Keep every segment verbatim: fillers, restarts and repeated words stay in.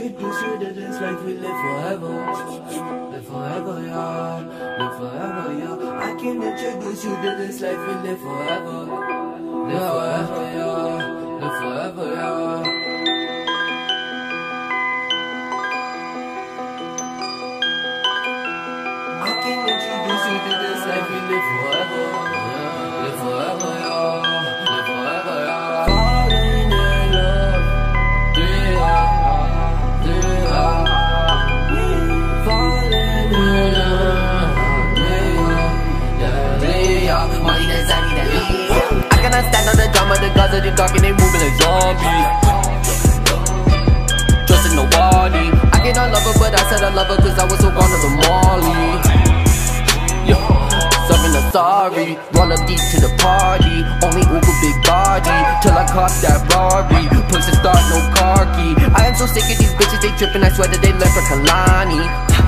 introduce you to this life we live forever. Live forever, yeah. Live forever, yeah. I can introduce you to this life we live forever. Live forever, yeah. Live forever, yeah. I can introduce you to this life we live forever. Live forever, yeah. Live forever, yeah. Falling in love, yeah, yeah. Falling in love, yeah, yeah. Money that's I need that leave. I cannot stand on the drama, the gods of the dark and they moving like zombies. Trusting nobody. I cannot love her, but I said I love her cause I was so gone to the Molly. Yeah, serving a sorry, roll up deep to the party. Only Uber big body, till I caught that Barbie. Push the start, no car key. I am so sick of these bitches, they tripping. I swear that they left for Kalani.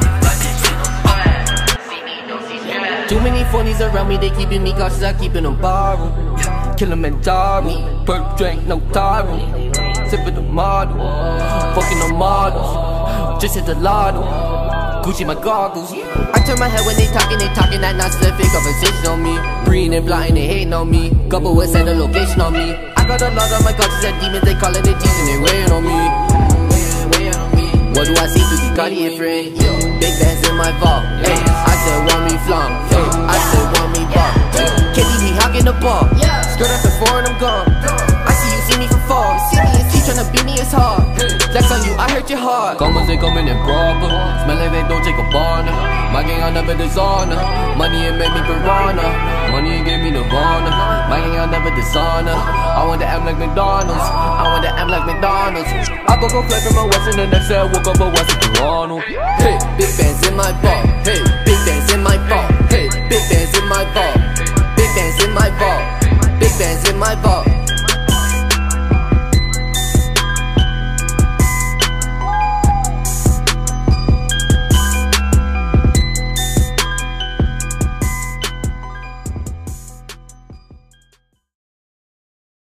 Too many phonies around me, they keeping me cautious, I keeping them borrowed. Kilimanjaro, perk drink, no taro. Sipping the model, fucking the models. Just hit the lotto. Gucci my goggles. I turn my head when they talking, they talking that nonsense, fake conversation on me. Breathing and blind, they hating on me. Couple with send a location on me. I got a lot on my conscience and demons, they calling it teasing, they weighing on me. What do I see through the Cartier frame? Big bands in my vault. Hey, I said want me flunk. Hey, I said want me ball. K D B hogging the ball. Skirt up the four and I'm gone. I see you see me from fall. See me and see tryna beat me, it's hard. Flex on you, I hurt your heart. Commas they coming in proper. Smell like they don't take a barna. My gang I never dishonor. Money it made me piranha. Money it gave me nirvana. My gang I never dishonor. I want to act like McDonald's. I want to act like McDonald's. I go go fly from my west and the next day I woke up a west in Toronto. Hey, big bands in my ball. Hey, big bands in my ball. Hey, big bands in my ball. Big bands in my ball. Big bands in my ball.